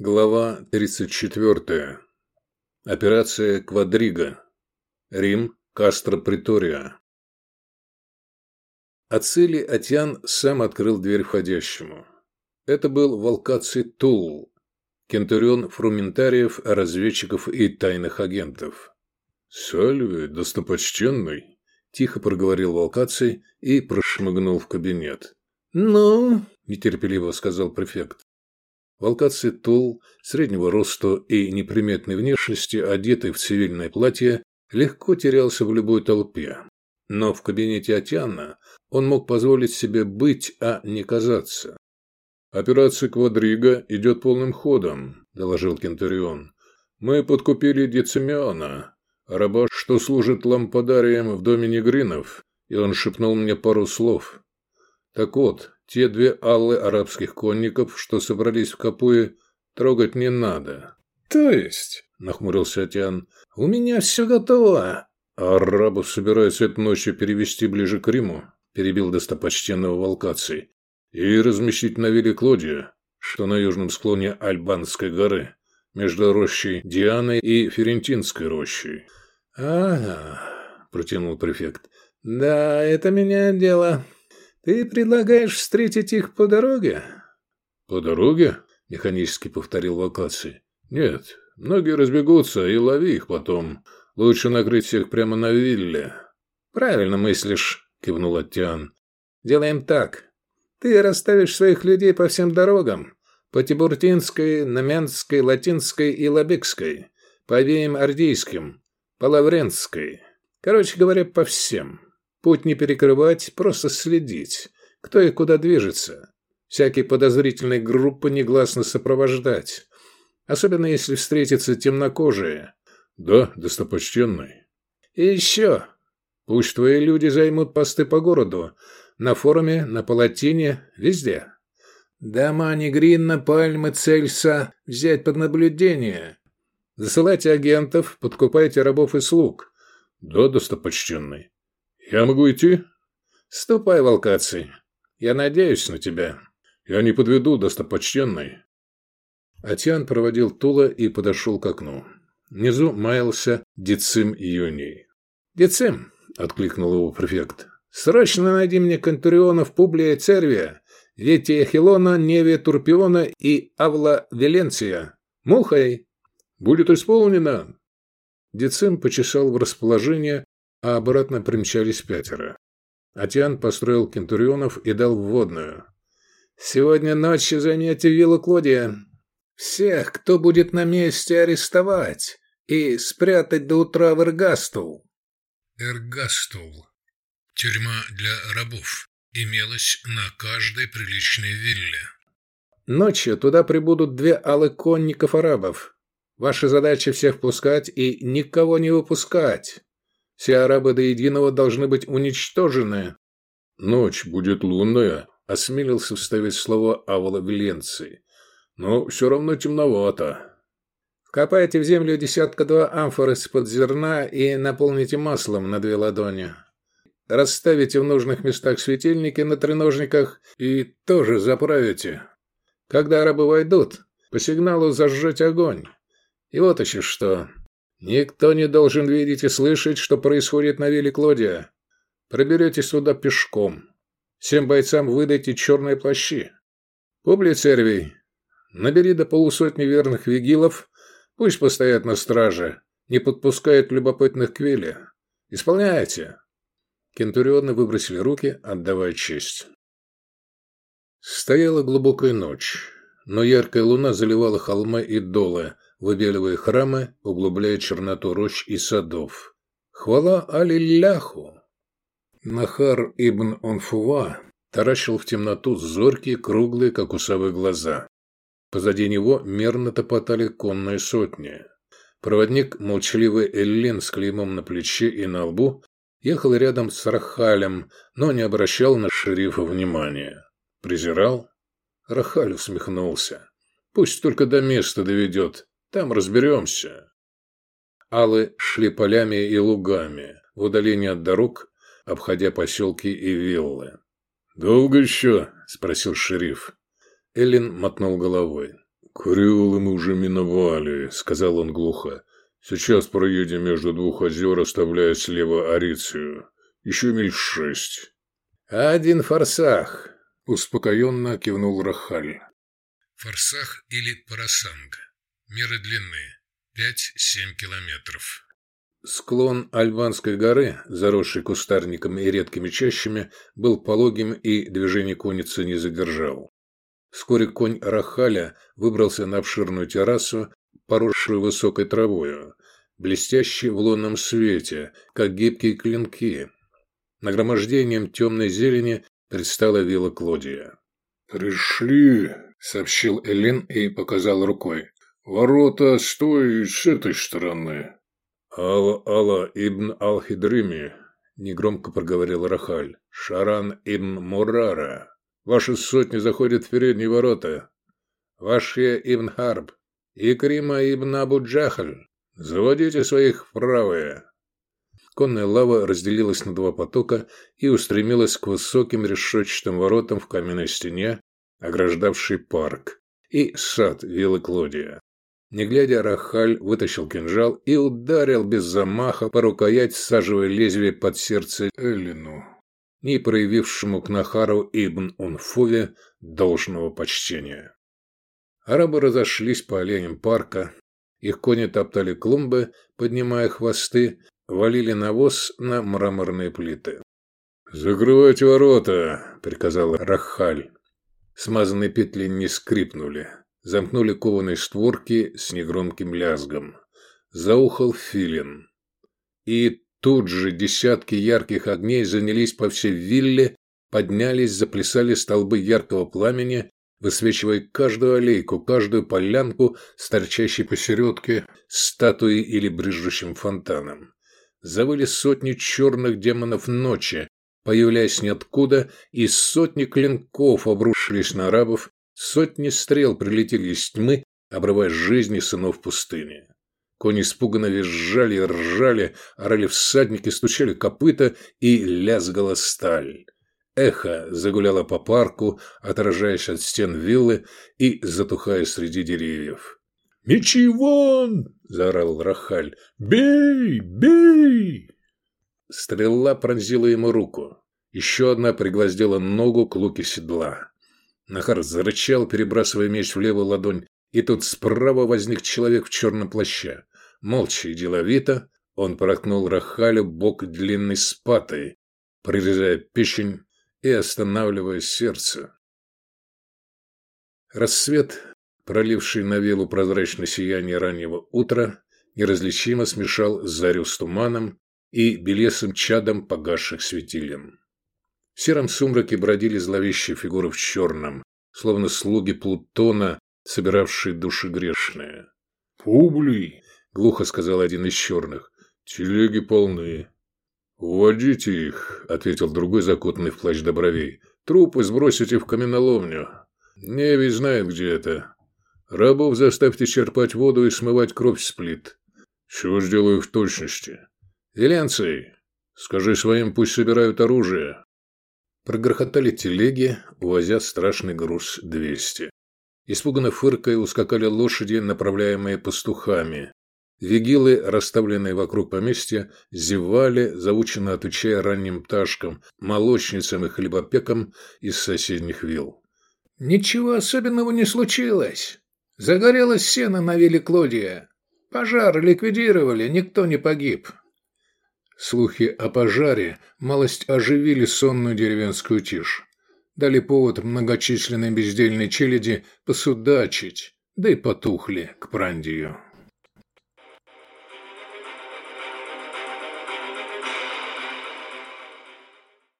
Глава 34. Операция «Квадрига». Рим, Кастро-Притория. Ацилий Атьян сам открыл дверь входящему. Это был Волкаций Тулл, кентурион фрументариев, разведчиков и тайных агентов. «Сальве, достопочтенный», – тихо проговорил Волкаций и прошмыгнул в кабинет. «Ну?» – нетерпеливо сказал префект. Волкаций Тулл, среднего роста и неприметной внешности, одетый в цивильное платье, легко терялся в любой толпе. Но в кабинете Атьяна он мог позволить себе быть, а не казаться. «Операция «Квадрига» идет полным ходом», – доложил кентурион. «Мы подкупили Децимиана, раба, что служит лампадарием в доме негринов, и он шепнул мне пару слов. Так вот, те две аллы арабских конников, что собрались в Капуе, трогать не надо». «То есть?» – нахмурился Атьян. «У меня все готово». «А арабов собираются этой ночью перевести ближе к Риму», – перебил достопочтенного Волкаций, «и разместить на вилле Клодия, что на южном склоне Альбанской горы, между рощей Дианы и Ферентинской рощей». «Ага», – протянул префект. «Да, это меняет дело. Ты предлагаешь встретить их по дороге?» «По дороге?» – механически повторил Волкаций. «Нет, многие разбегутся, и лови их потом. Лучше накрыть всех прямо на вилле». «Правильно мыслишь», – кивнул Атьян. «Делаем так. Ты расставишь своих людей по всем дорогам. По Тибуртинской, Намянской, Латинской и Лабекской. По обеим Ардийским. По Лаврентской. Короче говоря, по всем. Путь не перекрывать, просто следить, кто и куда движется. Всякие подозрительные группы негласно сопровождать. Особенно если встретятся темнокожие». «Да, достопочтенный». «И еще. Пусть твои люди займут посты по городу. На форуме, на Палатине, везде. Дома Негрина, Пальмы, Цельса взять под наблюдение. Засылайте агентов, подкупайте рабов и слуг». «Да, достопочтенный». «Я могу идти?» «Ступай, Волкаций. Я надеюсь на тебя». «Я не подведу, достопочтенный». Атьян проводил Тула и подошел к окну. Внизу маялся Децим Ионий. «Децим», — откликнул его префект, — «срочно найди мне кентурионов Публия Цервия, Ветия Хилона, Невия Турпиона и Авла Веленция. Мухой». «Будет исполнено». Децим почесал в расположение, а обратно примчались 5. Атьян построил кентурионов и дал вводную. «Сегодня ночью займете виллу Клодия. Всех, кто будет на месте, арестовать и спрятать до утра в Эргастул». Эргастул. Тюрьма для рабов. Имелась на каждой приличной вилле. «Ночью туда прибудут 2 аллы конников арабов. Ваша задача всех впускать и никого не выпускать. Все арабы до единого должны быть уничтожены». «Ночь будет лунная», — осмелился вставить слово Авла Веленции. «Но все равно темновато». «Вкопайте в землю 1-2 амфор из-под зерна и наполните маслом на 2 ладони. Расставите в нужных местах светильники на треножниках и тоже заправите. Когда арабы войдут, по сигналу зажжете огонь. И вот еще что. Никто не должен видеть и слышать, что происходит на вилле Клодия. Проберетесь сюда пешком. Всем бойцам выдайте черные плащи. Публий Цервий, набери до 50 верных вигилов, пусть постоят на страже, не подпускают любопытных к вилле. Исполняйте». Кентурионы выбросили руки, отдавая честь. Стояла глубокая ночь, но яркая луна заливала холмы и долы, выбеливая храмы, углубляя черноту рощ и садов. Хвала Алилляху! Нахар ибн Онфува таращил в темноту зоркие, круглые, как у совы, глаза. Позади него мерно топотали конные сотни. Проводник, молчаливый эллин с клеймом на плече и на лбу, ехал рядом с Рахалем, но не обращал на шерифа внимания. Презирал? Рахаль усмехнулся. «Пусть только до места доведет, там разберемся». Аллы шли полями и лугами, в удалении от дорог, обходя поселки и виллы. «Долго еще?» – спросил шериф. Эллин мотнул головой. «Кариолы мы уже миновали», — сказал он глухо. «Сейчас проедем между двух озер, оставляя слева Арицию. Еще миль 6». «Один форсах», — успокоенно кивнул Рахаль. Форсах или парасанг. Меры длины 5-7 километров. Склон Альбанской горы, заросший кустарником и редкими чащами, был пологим и движение конницы не задержал. Вскоре конь Рахаля выбрался на обширную террасу, поросшую высокой травою, блестящей в лунном свете, как гибкие клинки. Нагромождением темной зелени предстала вилла Клодия. «Пришли», — сообщил Элин и показал рукой. «Ворота с той и с этой стороны». «Алла ибн Ал-Хидрими», — негромко проговорил Рахаль. «Шаран ибн Мурара. Ваши сотни заходят в передние ворота. Вашья ибн Харб. Икрима ибн Абу-Джахаль. Заводите своих в правые». Конная лава разделилась на два потока и устремилась к высоким решетчатым воротам в каменной стене, ограждавшей парк, и сад виллы Клодия. Не глядя, Рахаль вытащил кинжал и ударил без замаха по рукоять, всаживая лезвие под сердце Эллину, не проявившему к Нахару ибн Унфуве должного почтения. Арабы разошлись по аллеям парка, их кони топтали клумбы, поднимая хвосты, валили навоз на мраморные плиты. «Закрывайте ворота», — приказал Рахаль. Смазанные петли не скрипнули. Замкнули кованые створки с негромким лязгом. Заухал филин. И тут же десятки ярких огней занялись по всей вилле, поднялись, заплясали столбы яркого пламени, высвечивая каждую аллейку, каждую полянку с торчащей посередке статуей или брызжущим фонтаном. Завыли сотни черных демонов ночи, появляясь ниоткуда, и сотни клинков обрушились на арабов, сотни стрел прилетели из тьмы, обрывая жизни сынов пустыни. Кони испуганно визжали и ржали, орали всадники, стучали копыта и лязгала сталь. Эхо загуляло по парку, отражаясь от стен виллы и затухая среди деревьев. «Мечи вон!» – заорал Рахаль. «Бей! Бей!» Стрела пронзила ему руку. Еще одна пригвоздила ногу к луке седла. Нахар зарычал, перебрасывая меч в левую ладонь, и тут справа возник человек в черном плаще. Молча и деловито он проткнул Рахалю бок длинной спатой, прорезая печень и останавливая сердце. Рассвет, проливший на виллу прозрачное сияние раннего утра, неразличимо смешал зарю с туманом и белесым чадом погасших светилен. В сером сумраке бродили зловещие фигуры в черном, словно слуги Плутона, собиравшие души грешные. «Публий!» — глухо сказал один из черных. «Телеги полны». «Уводите их», — ответил другой, закутанный в плащ до бровей. «Трупы сбросите в каменоломню. Неви знает, где это. Рабов заставьте черпать воду и смывать кровь с плит». «Чего сделаю в точности?» «Веленций, скажи своим, пусть собирают оружие». Прогрохотали телеги, увозя страшный груз 200. Испуганно фыркая ускакали лошади, направляемые пастухами. Вигилы, расставленные вокруг поместья, зевали, заученно отвечая ранним пташкам, молочницам и хлебопекам из соседних вилл. «Ничего особенного не случилось. Загорелось сено на вилле Клодия. Пожар ликвидировали, никто не погиб». Слухи о пожаре малость оживили сонную деревенскую тишь. Дали повод многочисленной бездельной челяди посудачить, да и потухли к Прандию.